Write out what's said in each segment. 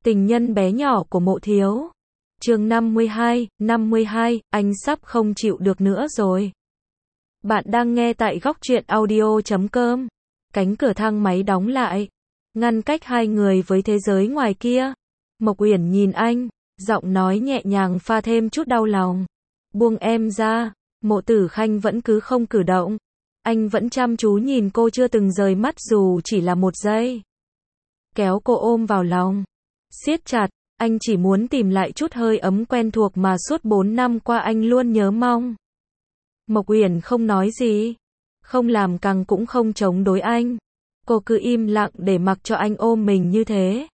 Tình nhân bé nhỏ của Mộ Thiếu. Chương 52, anh sắp không chịu được nữa rồi. Bạn đang nghe tại Góc Truyện Audio.com. Cánh cửa thang máy đóng lại, ngăn cách hai người với thế giới ngoài kia. Mộc Uyển nhìn anh, giọng nói nhẹ nhàng pha thêm chút đau lòng. Buông em ra. Mộ Tử Khanh vẫn cứ không cử động. Anh vẫn chăm chú nhìn cô, chưa từng rời mắt dù chỉ là một giây. Kéo cô ôm vào lòng, siết chặt. Anh chỉ muốn tìm lại chút hơi ấm quen thuộc mà suốt 4 năm qua anh luôn nhớ mong. Mộc Uyển không nói gì, không làm căng cũng không chống đối anh. Cô cứ im lặng để mặc cho anh ôm mình như thế.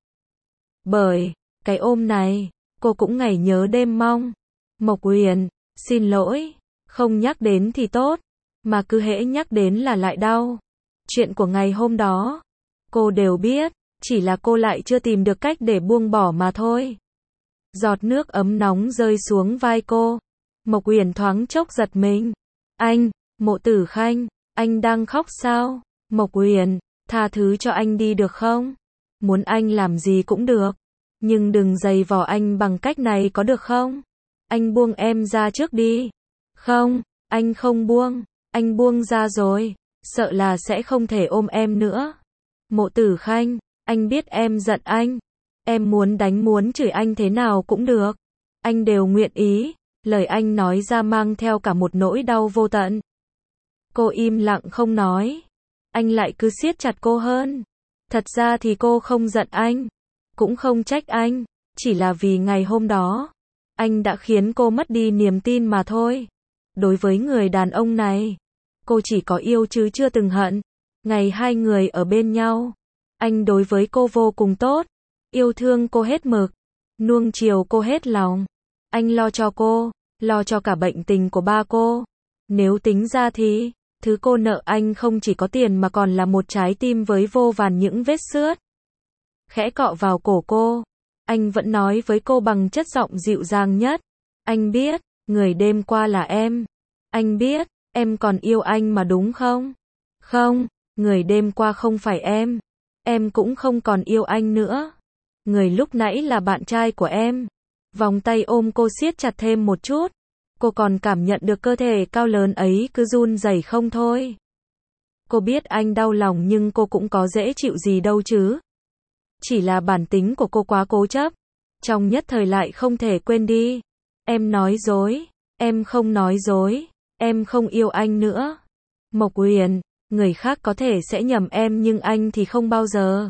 Bởi cái ôm này, cô cũng ngày nhớ đêm mong. Mộc Uyển, xin lỗi, không nhắc đến thì tốt, mà cứ hễ nhắc đến là lại đau. Chuyện của ngày hôm đó, cô đều biết, chỉ là cô lại chưa tìm được cách để buông bỏ mà thôi. Giọt nước ấm nóng rơi xuống vai cô. Mộc Uyển thoáng chốc giật mình. Anh, Mộ Tử Khanh, anh đang khóc sao? Mộc Uyển, tha thứ cho anh đi được không? Muốn anh làm gì cũng được, nhưng đừng giày vò anh bằng cách này có được không? Anh buông em ra trước đi. Không, anh không buông. Anh buông ra rồi, sợ là sẽ không thể ôm em nữa. Mộ Tử Khanh, anh biết em giận anh. Em muốn đánh muốn chửi anh thế nào cũng được. Anh đều nguyện ý. Lời anh nói ra mang theo cả một nỗi đau vô tận. Cô im lặng không nói. Anh lại cứ siết chặt cô hơn. Thật ra thì cô không giận anh, cũng không trách anh, chỉ là vì ngày hôm đó, anh đã khiến cô mất đi niềm tin mà thôi. Đối với người đàn ông này, cô chỉ có yêu chứ chưa từng hận. Ngày hai người ở bên nhau, anh đối với cô vô cùng tốt, yêu thương cô hết mực, nuông chiều cô hết lòng. Anh lo cho cô, lo cho cả bệnh tình của ba cô. Nếu tính ra thì, thứ cô nợ anh không chỉ có tiền mà còn là một trái tim với vô vàn những vết xước. Khẽ cọ vào cổ cô, anh vẫn nói với cô bằng chất giọng dịu dàng nhất. Anh biết, người đêm qua là em. Anh biết, em còn yêu anh mà đúng không? Không, người đêm qua không phải em. Em cũng không còn yêu anh nữa. Người lúc nãy là bạn trai của em. Vòng tay ôm cô siết chặt thêm một chút. Cô còn cảm nhận được cơ thể cao lớn ấy cứ run rẩy không thôi. Cô biết anh đau lòng nhưng cô cũng có dễ chịu gì đâu chứ. Chỉ là bản tính của cô quá cố chấp. Trong nhất thời lại không thể quên đi. Em nói dối. Em không nói dối. Em không yêu anh nữa. Mộc Uyển, người khác có thể sẽ nhầm em nhưng anh thì không bao giờ.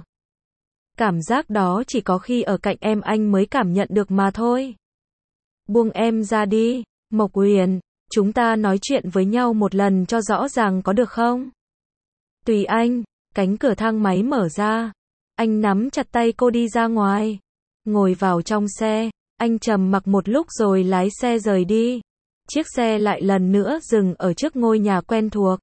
Cảm giác đó chỉ có khi ở cạnh em anh mới cảm nhận được mà thôi. Buông em ra đi. Mộc Uyển, chúng ta nói chuyện với nhau một lần cho rõ ràng có được không? Tùy anh. Cánh cửa thang máy mở ra. Anh nắm chặt tay cô đi ra ngoài. Ngồi vào trong xe, anh trầm mặc một lúc rồi lái xe rời đi. Chiếc xe lại lần nữa dừng ở trước ngôi nhà quen thuộc.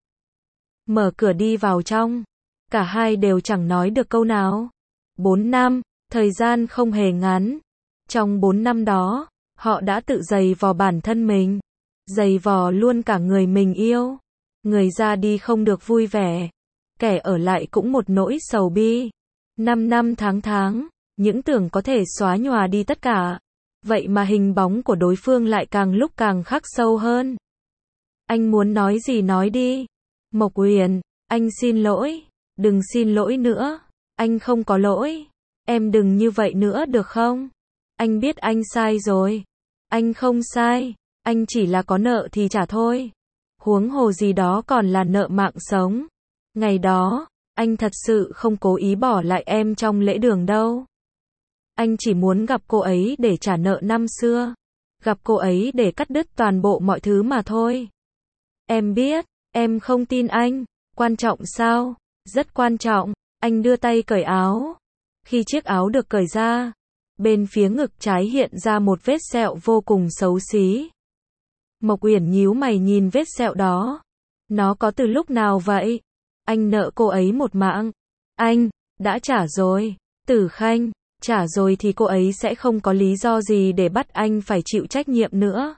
Mở cửa đi vào trong. Cả hai đều chẳng nói được câu nào. 4 năm, thời gian không hề ngắn. Trong 4 năm đó, họ đã tự giày vò bản thân mình, giày vò luôn cả người mình yêu. Người ra đi không được vui vẻ, kẻ ở lại cũng một nỗi sầu bi. 5 năm tháng, những tưởng có thể xóa nhòa đi tất cả. Vậy mà hình bóng của đối phương lại càng lúc càng khắc sâu hơn. Anh muốn nói gì nói đi. Mộc Uyển, anh xin lỗi. Đừng xin lỗi nữa. Anh không có lỗi. Em đừng như vậy nữa được không? Anh biết anh sai rồi. Anh không sai. Anh chỉ là có nợ thì trả thôi. Huống hồ gì đó còn là nợ mạng sống. Ngày đó, anh thật sự không cố ý bỏ lại em trong lễ đường đâu. Anh chỉ muốn gặp cô ấy để trả nợ năm xưa. Gặp cô ấy để cắt đứt toàn bộ mọi thứ mà thôi. Em biết, em không tin anh. Quan trọng sao? Rất quan trọng. Anh đưa tay cởi áo. Khi chiếc áo được cởi ra, bên phía ngực trái hiện ra một vết sẹo vô cùng xấu xí. Mộc Uyển nhíu mày nhìn vết sẹo đó. Nó có từ lúc nào vậy? Anh nợ cô ấy một mạng. Anh đã trả rồi. Tử Khanh, trả rồi thì cô ấy sẽ không có lý do gì để bắt anh phải chịu trách nhiệm nữa.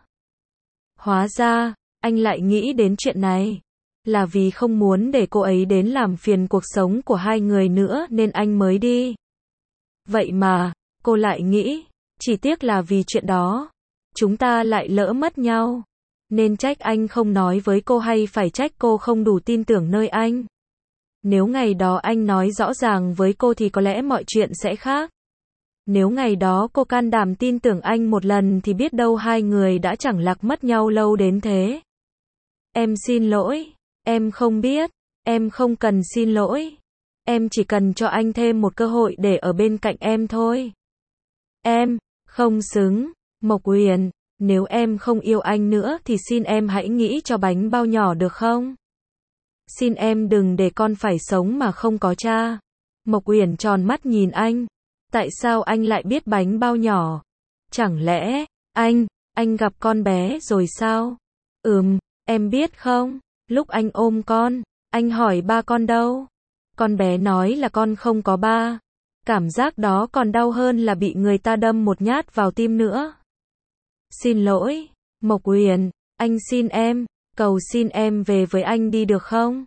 Hóa ra, anh lại nghĩ đến chuyện này. Là vì không muốn để cô ấy đến làm phiền cuộc sống của hai người nữa nên anh mới đi. Vậy mà, Cô lại nghĩ, chỉ tiếc là vì chuyện đó, chúng ta lại lỡ mất nhau. Nên trách anh không nói với cô hay phải trách cô không đủ tin tưởng nơi anh? Nếu ngày đó anh nói rõ ràng với cô thì có lẽ mọi chuyện sẽ khác. Nếu ngày đó cô can đảm tin tưởng anh một lần thì biết đâu hai người đã chẳng lạc mất nhau lâu đến thế. Em xin lỗi, em không biết, em không cần xin lỗi. Em chỉ cần cho anh thêm một cơ hội để ở bên cạnh em thôi. Em không xứng. Mộc Uyển, nếu em không yêu anh nữa thì xin em hãy nghĩ cho bánh bao nhỏ được không? Xin em đừng để con phải sống mà không có cha. Mộc Uyển tròn mắt nhìn anh. Tại sao anh lại biết bánh bao nhỏ? Chẳng lẽ, anh gặp con bé rồi sao? Em biết không? Lúc anh ôm con, anh hỏi ba con đâu? Con bé nói là con không có ba. Cảm giác đó còn đau hơn là bị người ta đâm một nhát vào tim nữa. Xin lỗi, Mộc Uyển, anh xin em, cầu xin em về với anh đi được không?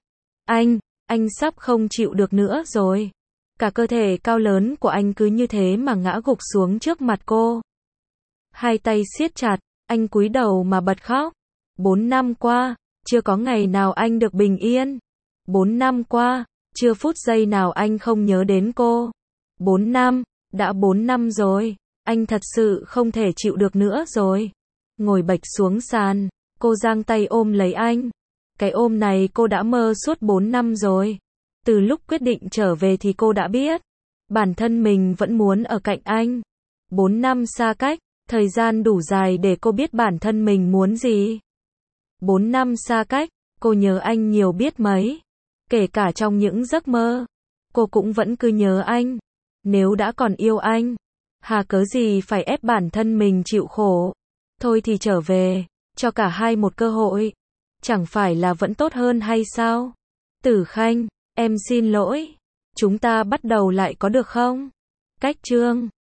Anh sắp không chịu được nữa rồi. Cả cơ thể cao lớn của anh cứ như thế mà ngã gục xuống trước mặt cô. Hai tay siết chặt, anh cúi đầu mà bật khóc. 4 năm qua, chưa có ngày nào anh được bình yên. 4 năm qua, chưa phút giây nào anh không nhớ đến cô. 4 năm, đã 4 năm rồi, anh thật sự không thể chịu được nữa rồi. Ngồi bệt xuống sàn, cô giang tay ôm lấy anh. Cái ôm này cô đã mơ suốt 4 năm rồi. Từ lúc quyết định trở về thì cô đã biết, bản thân mình vẫn muốn ở cạnh anh. 4 năm xa cách, thời gian đủ dài để cô biết bản thân mình muốn gì. 4 năm xa cách, cô nhớ anh nhiều biết mấy. Kể cả trong những giấc mơ, cô cũng vẫn cứ nhớ anh. Nếu đã còn yêu anh, hà cớ gì phải ép bản thân mình chịu khổ. Thôi thì trở về, cho cả hai một cơ hội. Chẳng phải là vẫn tốt hơn hay sao? Tử Khanh, em xin lỗi. Chúng ta bắt đầu lại có được không? Cách chương